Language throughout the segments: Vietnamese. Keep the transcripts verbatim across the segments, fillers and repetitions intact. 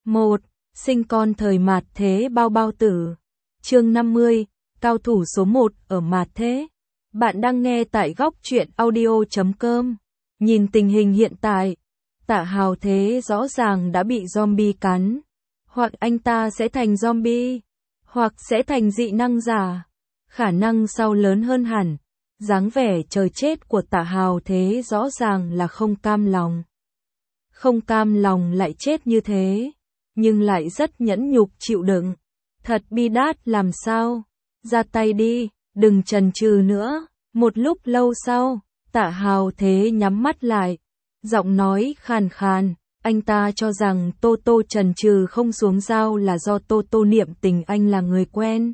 một. Sinh con thời mạt thế bao bao tử. Chương năm mươi, cao thủ số một ở mạt thế. Bạn đang nghe tại góc truyện audio chấm com. Nhìn tình hình hiện tại, Tạ Hào Thế rõ ràng đã bị zombie cắn. Hoặc anh ta sẽ thành zombie, hoặc sẽ thành dị năng giả. Khả năng sau lớn hơn hẳn. Dáng vẻ chờ chết của Tạ Hào Thế rõ ràng là không cam lòng. Không cam lòng lại chết như thế, nhưng lại rất nhẫn nhục chịu đựng. Thật bi đát làm sao? Ra tay đi, đừng chần chừ nữa. Một lúc lâu sau, Tạ Hào Thế nhắm mắt lại, giọng nói khàn khàn. Anh ta cho rằng Tô Tô chần chừ không xuống dao là do Tô Tô niệm tình anh là người quen.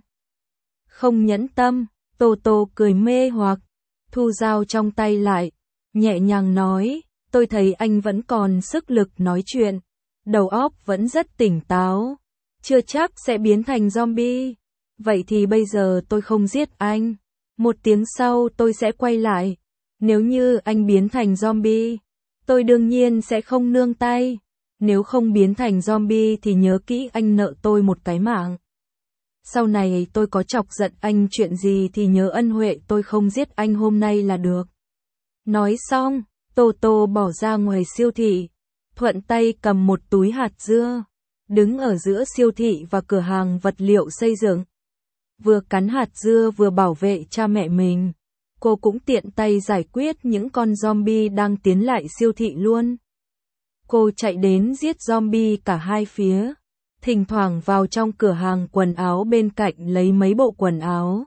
Không nhẫn tâm, Tô Tô cười mê hoặc, thu dao trong tay lại, nhẹ nhàng nói, tôi thấy anh vẫn còn sức lực nói chuyện, đầu óc vẫn rất tỉnh táo, chưa chắc sẽ biến thành zombie. Vậy thì bây giờ tôi không giết anh, một tiếng sau tôi sẽ quay lại. Nếu như anh biến thành zombie, tôi đương nhiên sẽ không nương tay. Nếu không biến thành zombie thì nhớ kỹ anh nợ tôi một cái mạng. Sau này tôi có chọc giận anh chuyện gì thì nhớ ân huệ tôi không giết anh hôm nay là được. Nói xong, Tô Tô bỏ ra ngoài siêu thị, thuận tay cầm một túi hạt dưa, đứng ở giữa siêu thị và cửa hàng vật liệu xây dựng. Vừa cắn hạt dưa vừa bảo vệ cha mẹ mình, cô cũng tiện tay giải quyết những con zombie đang tiến lại siêu thị luôn. Cô chạy đến giết zombie cả hai phía, thỉnh thoảng vào trong cửa hàng quần áo bên cạnh lấy mấy bộ quần áo.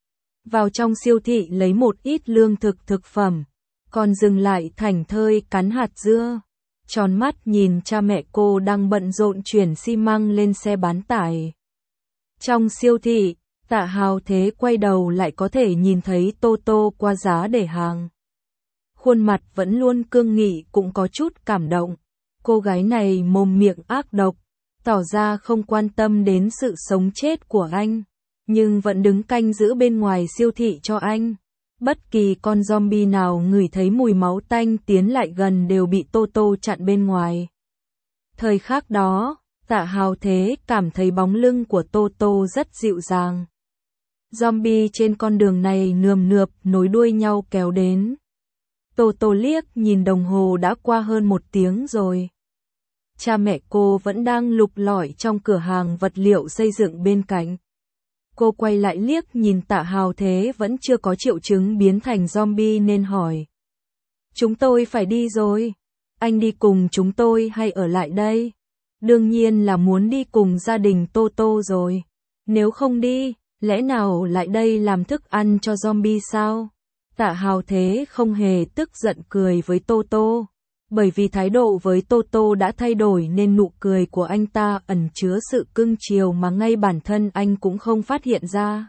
Vào trong siêu thị lấy một ít lương thực thực phẩm, còn dừng lại thảnh thơi cắn hạt dưa, tròn mắt nhìn cha mẹ cô đang bận rộn chuyển xi măng lên xe bán tải. Trong siêu thị, Tạ Hào Thế quay đầu lại có thể nhìn thấy Tô Tô qua giá để hàng. Khuôn mặt vẫn luôn cương nghị cũng có chút cảm động. Cô gái này mồm miệng ác độc, tỏ ra không quan tâm đến sự sống chết của anh, nhưng vẫn đứng canh giữ bên ngoài siêu thị cho anh. Bất kỳ con zombie nào ngửi thấy mùi máu tanh tiến lại gần đều bị Tô Tô chặn bên ngoài. Thời khắc đó, Tạ Hào Thế cảm thấy bóng lưng của Tô Tô rất dịu dàng. Zombie trên con đường này nườm nượp nối đuôi nhau kéo đến. Tô Tô liếc nhìn đồng hồ đã qua hơn một tiếng rồi. Cha mẹ cô vẫn đang lục lọi trong cửa hàng vật liệu xây dựng bên cạnh. Cô quay lại liếc nhìn Tạ Hào Thế vẫn chưa có triệu chứng biến thành zombie nên hỏi. Chúng tôi phải đi rồi. Anh đi cùng chúng tôi hay ở lại đây? Đương nhiên là muốn đi cùng gia đình Tô Tô rồi. Nếu không đi, lẽ nào lại đây làm thức ăn cho zombie sao? Tạ Hào Thế không hề tức giận cười với Tô Tô. Bởi vì thái độ với Tô Tô đã thay đổi nên nụ cười của anh ta ẩn chứa sự cưng chiều mà ngay bản thân anh cũng không phát hiện ra.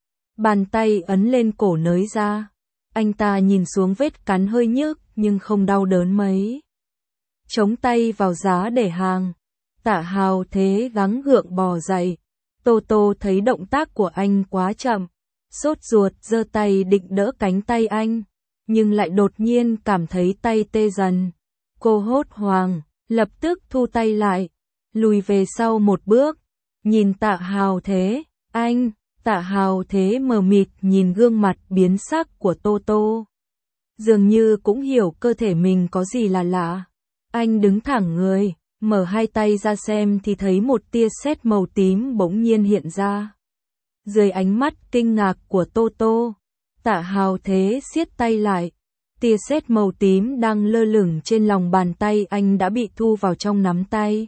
Bàn tay ấn lên cổ nới ra. Anh ta nhìn xuống vết cắn hơi nhức nhưng không đau đớn mấy. Chống tay vào giá để hàng. Tạ Hào Thế gắng gượng bò dậy. Tô Tô thấy động tác của anh quá chậm, sốt ruột giơ tay định đỡ cánh tay anh, nhưng lại đột nhiên cảm thấy tay tê dần. Cô hốt hoảng, lập tức thu tay lại, lùi về sau một bước, nhìn Tạ Hào Thế, anh, Tạ Hào Thế mờ mịt nhìn gương mặt biến sắc của Tô Tô. Dường như cũng hiểu cơ thể mình có gì là lạ. Anh đứng thẳng người, mở hai tay ra xem thì thấy một tia sét màu tím bỗng nhiên hiện ra. Dưới ánh mắt kinh ngạc của Tô Tô, Tạ Hào Thế siết tay lại. Tia sét màu tím đang lơ lửng trên lòng bàn tay anh đã bị thu vào trong nắm tay.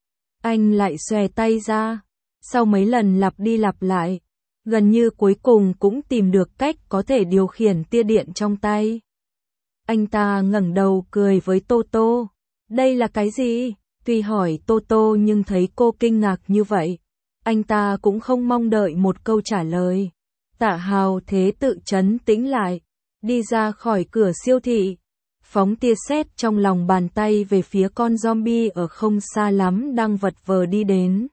Anh lại xòe tay ra. Sau mấy lần lặp đi lặp lại, gần như cuối cùng cũng tìm được cách có thể điều khiển tia điện trong tay. Anh ta ngẩng đầu cười với Tô Tô. Đây là cái gì? Tuy hỏi Tô Tô nhưng thấy cô kinh ngạc như vậy, anh ta cũng không mong đợi một câu trả lời. Tạ Hào Thế tự trấn tĩnh lại, đi ra khỏi cửa siêu thị, phóng tia sét trong lòng bàn tay về phía con zombie ở không xa lắm đang vật vờ đi đến.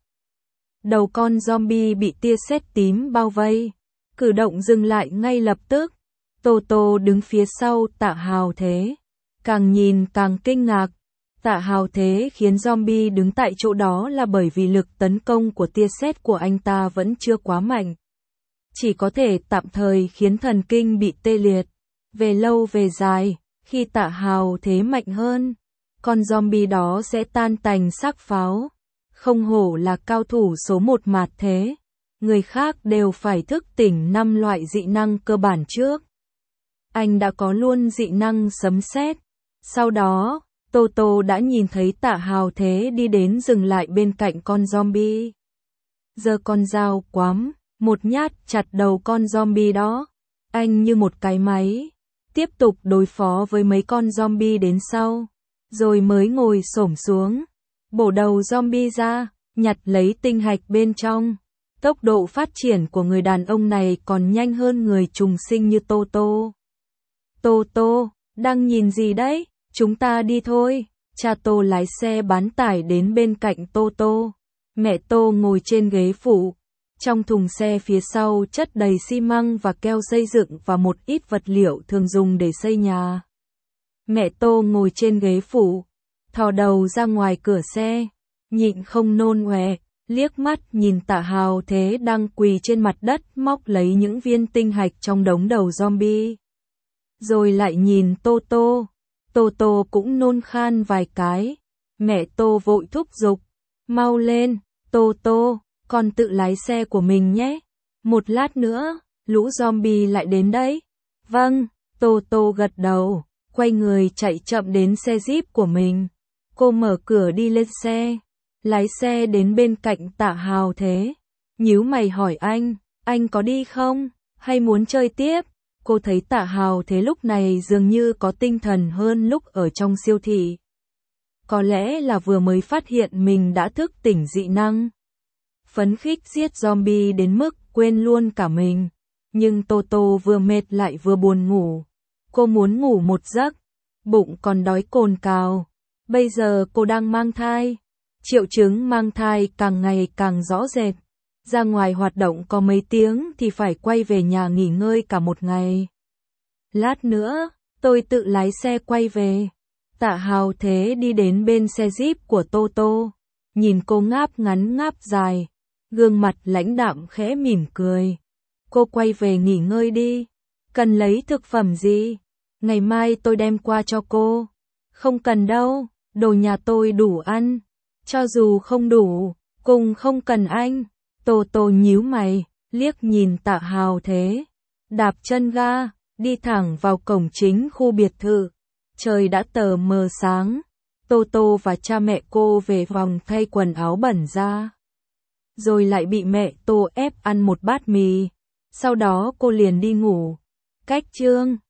Đầu con zombie bị tia sét tím bao vây, cử động dừng lại ngay lập tức. Tô Tô đứng phía sau Tạ Hào Thế, càng nhìn càng kinh ngạc. Tạ Hào Thế khiến zombie đứng tại chỗ đó là bởi vì lực tấn công của tia sét của anh ta vẫn chưa quá mạnh. Chỉ có thể tạm thời khiến thần kinh bị tê liệt. Về lâu về dài, khi Tạ Hào Thế mạnh hơn, con zombie đó sẽ tan tành xác pháo. Không hổ là cao thủ số một mạt thế. Người khác đều phải thức tỉnh năm loại dị năng cơ bản trước. Anh đã có luôn dị năng sấm sét. Sau đó, Tô Tô đã nhìn thấy Tạ Hào Thế đi đến dừng lại bên cạnh con zombie. Giơ con dao quắm, một nhát chặt đầu con zombie đó. Anh như một cái máy, tiếp tục đối phó với mấy con zombie đến sau, rồi mới ngồi xổm xuống, bổ đầu zombie ra, nhặt lấy tinh hạch bên trong. Tốc độ phát triển của người đàn ông này còn nhanh hơn người trùng sinh như Tô Tô. Tô Tô, đang nhìn gì đấy? Chúng ta đi thôi. Cha Tô lái xe bán tải đến bên cạnh Tô Tô. Mẹ Tô ngồi trên ghế phụ. Trong thùng xe phía sau chất đầy xi măng và keo xây dựng và một ít vật liệu thường dùng để xây nhà. Mẹ Tô ngồi trên ghế phụ, thò đầu ra ngoài cửa xe, nhịn không nôn ọe, liếc mắt nhìn Tạ Hào Thế đang quỳ trên mặt đất móc lấy những viên tinh hạch trong đống đầu zombie. Rồi lại nhìn Tô Tô. Tô Tô cũng nôn khan vài cái. Mẹ Tô vội thúc giục, mau lên, Tô Tô, con tự lái xe của mình nhé. Một lát nữa, lũ zombie lại đến đấy. Vâng, Tô Tô gật đầu, quay người chạy chậm đến xe Jeep của mình. Cô mở cửa đi lên xe, lái xe đến bên cạnh Tạ Hào Thế. Nhíu mày hỏi anh, anh có đi không, hay muốn chơi tiếp? Cô thấy Tạ Hào Thế lúc này dường như có tinh thần hơn lúc ở trong siêu thị. Có lẽ là vừa mới phát hiện mình đã thức tỉnh dị năng. Phấn khích giết zombie đến mức quên luôn cả mình. Nhưng Tô Tô vừa mệt lại vừa buồn ngủ. Cô muốn ngủ một giấc, bụng còn đói cồn cào. Bây giờ cô đang mang thai. Triệu chứng mang thai càng ngày càng rõ rệt. Ra ngoài hoạt động có mấy tiếng thì phải quay về nhà nghỉ ngơi cả một ngày. Lát nữa, tôi tự lái xe quay về. Tạ Hào Thế đi đến bên xe Jeep của Tô Tô. Nhìn cô ngáp ngắn ngáp dài. Gương mặt lãnh đạm khẽ mỉm cười. Cô quay về nghỉ ngơi đi. Cần lấy thực phẩm gì? Ngày mai tôi đem qua cho cô. Không cần đâu, đồ nhà tôi đủ ăn. Cho dù không đủ, cùng không cần anh. Tô Tô nhíu mày, liếc nhìn Tạ Hào Thế. Đạp chân ga, đi thẳng vào cổng chính khu biệt thự. Trời đã tờ mờ sáng. Tô Tô và cha mẹ cô về phòng thay quần áo bẩn ra. Rồi lại bị mẹ Tô ép ăn một bát mì. Sau đó cô liền đi ngủ. Cách chương